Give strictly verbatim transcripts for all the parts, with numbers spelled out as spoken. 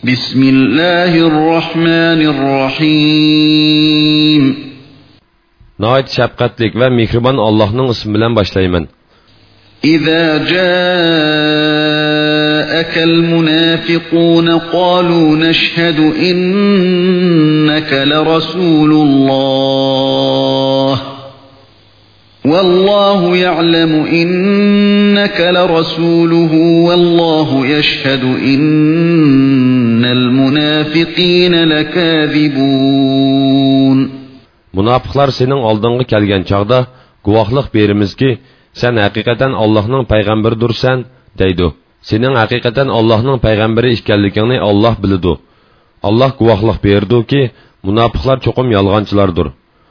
بسم الله الرحمن الرحيم نهايت شفقتlik ve mihriban Allah'ın ismi bilen başlayman. إذا جاءك المنافقون قالوا نشهد إنك لرسول الله والله يعلم إنك لرسوله والله يشهد إن المنافقين لكاذبون. Münafıqlar senin aldığına kelgen çağda guvaqlıq berimiz ki sen hakikaten Allah'ın peygamberidirsen deydi. Senin hakikaten Allah'ın peygamberi işkellikini Allah bilidu. Allah guvaqlıq berdi ki münafıqlar çokum yalğancılardır.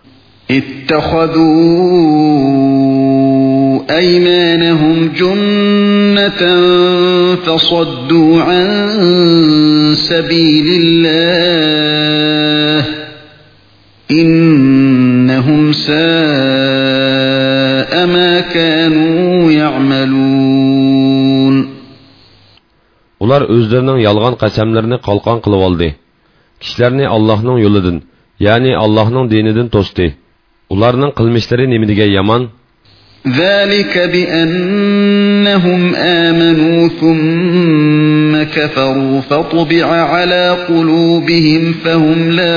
اتخذوا أيمانهم جنة فصدوا عن سبيل الله إنهم ساء ما كانوا يعملون. Ular özlerinin yalğan qasamlarını qalqan qılıb aldı. Kişilerini Allah'ın yoludan, yani Allah'ın dininden to'sdi. Ularning qilmishlari nimiga yaman? ذلك بأنهم آمنوا ثم كفروا فطبع على قلوبهم فهم لا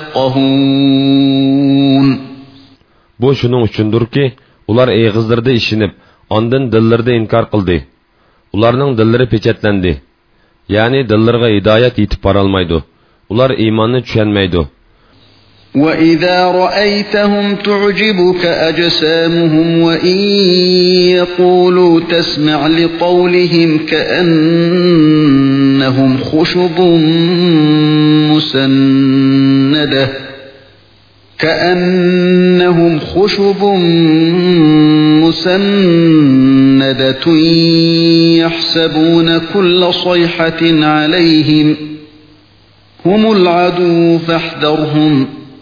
يفقهون. Bu şunun uchundur ki, ular egizlarda ishinib, ondan dillarida inkar qildi. Ularning dillari pechatlendi. Yani dillarga hidoyat yetib borolmaydi. Ular iymonni tushunmaydi. وَإِذَا رَأَيْتَهُمْ تُعْجِبُكَ أَجْسَامُهُمْ وَإِنْ يَقُولُوا تَسْمَعْ لِقَوْلِهِمْ كَأَنَّهُمْ خُشُبٌ مُسَنَّدَةٌ كَأَنَّهُمْ خُشُبٌ مُسَنَّدَةٌ يَحْسَبُونَ كُلَّ صَيْحَةٍ عَلَيْهِمْ هُمُ الْعَدُوُّ فَاحْذَرْهُمْ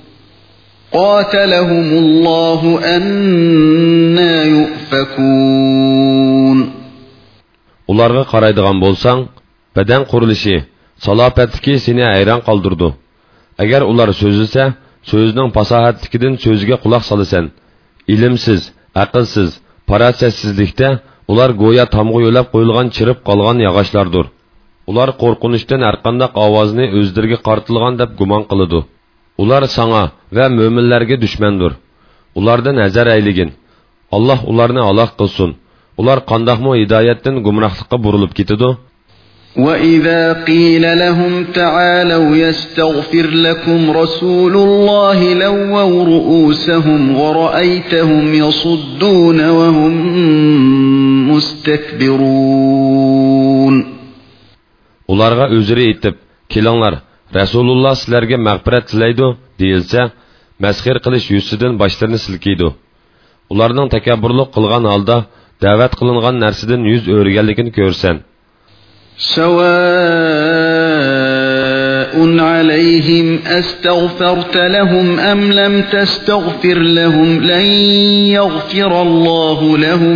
قاتلهم الله أَنَّى يُؤْفَكُونَ. Ularga qaraydigan bolsang, beden qurilishi, salopatlik seni hayron qoldirdi. Agar ular so'zlasa, so'zning fasohatligidan so'ziga quloq solasan. Ilimsiz, aqlsiz, farasatsizlikda ular go'yo tomg'a yo'lab qo'yilgan chirib qolgan yog'ochlardir. Ular qo'rqinishdan har qanday ovozni o'zlariga qartilgan deb gumon qiladi. Ular sana ve müminlerge düşmandır. Ulardan nazar eyligin. Allah ularni halak kılsın. Ular qandaqmı hidayetten gumrahlıkka burulup gitidu. وَإِذَا قِيلَ لَهُمْ تَعَالَوْا يَسْتَغْفِرْ لَكُمْ رَسُولُ اللَّهِ لَوَّوْا رُؤُوسَهُمْ وَرَأَيْتَهُمْ يَصُدُّونَ وَهُمْ مُسْتَكْبِرُونَ. Ularga özürü etip, kelinglar, Rasulullah sizlarga mag'firat tilaydi deyilsa, masxir qilish yuzidan boshlarini silkiydi. Ularning takabburlik qilgan holda da'vat qilingan narsadan yuz o'rganligini ko'rsan. Sawa'un alayhim astaghfarta lahum am lam tastaghfir lahum lan yaghfirallahu lahum.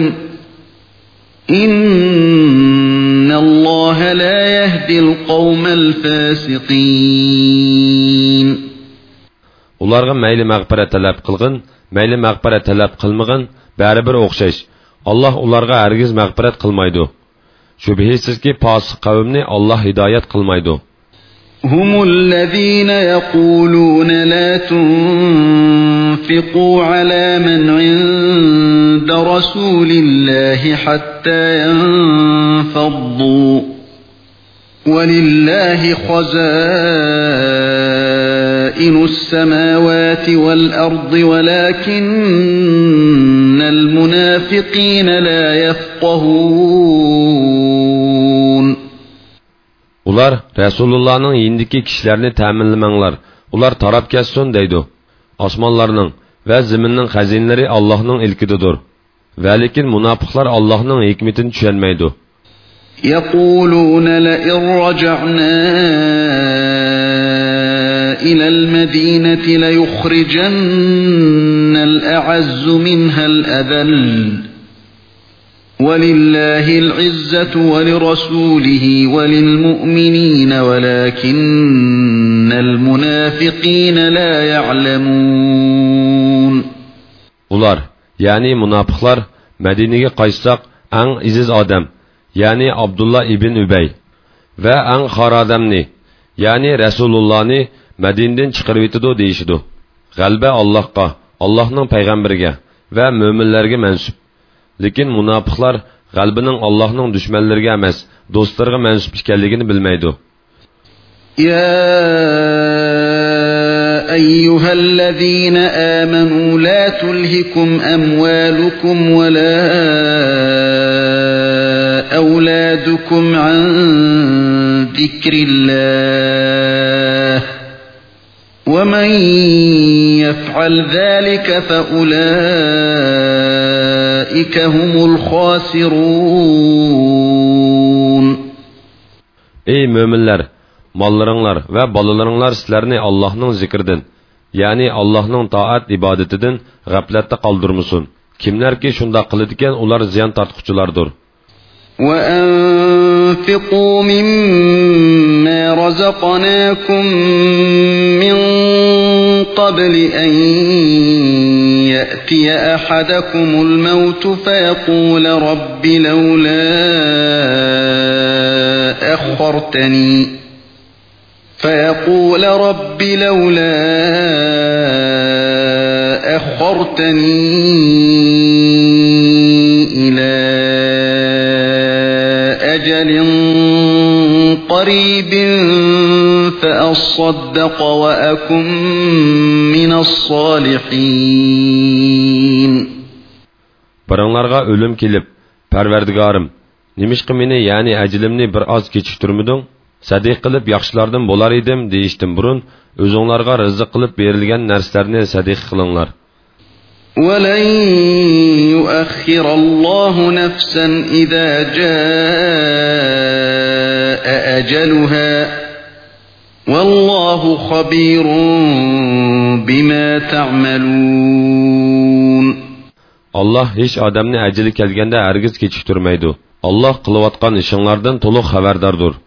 إِنَّ اللَّهَ لَا يَهْدِي الْقَوْمَ الْفَاسِقِينَ. Ularga mayli mag'firat talab qilgin, mayli mag'firat talab qilmagin, baribir o'xshash. Allah ularga hargiz mag'firat qilmaydi. Shubhisizki fosiq qavmni Allah hidoyat qilmaydi. هم الذين يقولون لا تنفقوا على من عند رسول الله حتى ينفضوا ولله خزائن السماوات والأرض ولكن المنافقين لا يفقهون. Ular Resulullah'ın yindiki kişilerini təminləmənlər. Ular tarap kəssin deydi. Osmanlarının və ziminin xəzinləri Allah'ın ilkididir. Və lakin münafıqlar Allah'ın hikmetini düşənməydi. يَقُولُونَ لَئِنْ رَجَعْنَا إِلَى الْمَدِينَةِ لَيُخْرِجَنَّ الْأَعَزُّ مِنْهَا الْأَذَلَّ وَلِلَّهِ الْعِزَّةُ وَلِرَسُولِهِ وَلِلْمُؤْمِنِينَ وَلَكِنَّ الْمُنَافِقِينَ لَا يَعْلَمُونَ. Ular, yani münafıklar, Medine'ye qaytsak, en iziz adam, yani Abdullah ibn Übey ve en xar adamni, yani Resulullah'ni Medine'den çıkarıp etidu deyişidu. Galbe Allah'qa, Allah'ның peygamberiga ve müminlerge mensup. Lekin münafıklar galbining Allah'ның düşmanlariga emas, dostlarga mensup ekanligini bilmaydi. Ya eyyuhellezine amanu la tulhikum amwalukum ve la evladukum an zikrillah. وَمَنْ يَفْعَلْ ذَلِكَ فَأُولَٰئِكَ هُمُ الْخَاسِرُونَ. Ey müminler, mallarınlar ve balalarınlar sizlerini Allah'ның zikrinden, yani Allah'ның taat ibadetinden gaflette kaldırmasın. Kimler ki şunda kılıdiken ular ziyan tartquculardır. وَأَنْفِقُوا مِمَّا رَزَقْنَاكُمْ مِنْ قَبْلِ أَنْ يَأْتِيَ أَحَدَكُمُ الْمَوْتُ فَيَقُولَ رَبِّ لَوْلَا أَخَّرْتَنِي فَيَقُولَ رَبِّ لَوْلَا أَخَّرْتَنِي إِلَى أجل قريب فأصدق وأكن من الصالحين. Baranglarga ölüm kelip, Parvardigarım, nimişqi meni yani ajilimni bir az kechiktirmiding? Sadiq qilib yaxshilardan bo'lar edim deyishdim burun, o'zinglarga rizq qilib berilgan narsalarni sadiq qilinglar. وَلَنْ يُؤَخِّرَ اللَّهُ نَفْسًا إِذَا جَاءَ أَجَلُهَا وَاللَّهُ خَبِيرٌ بِمَا تَعْمَلُونَ. Allah hiç adamni ajali kelganda hargiz kechiktirmaydi. Allah qilayotgan ishinglardan to'liq xabardardir.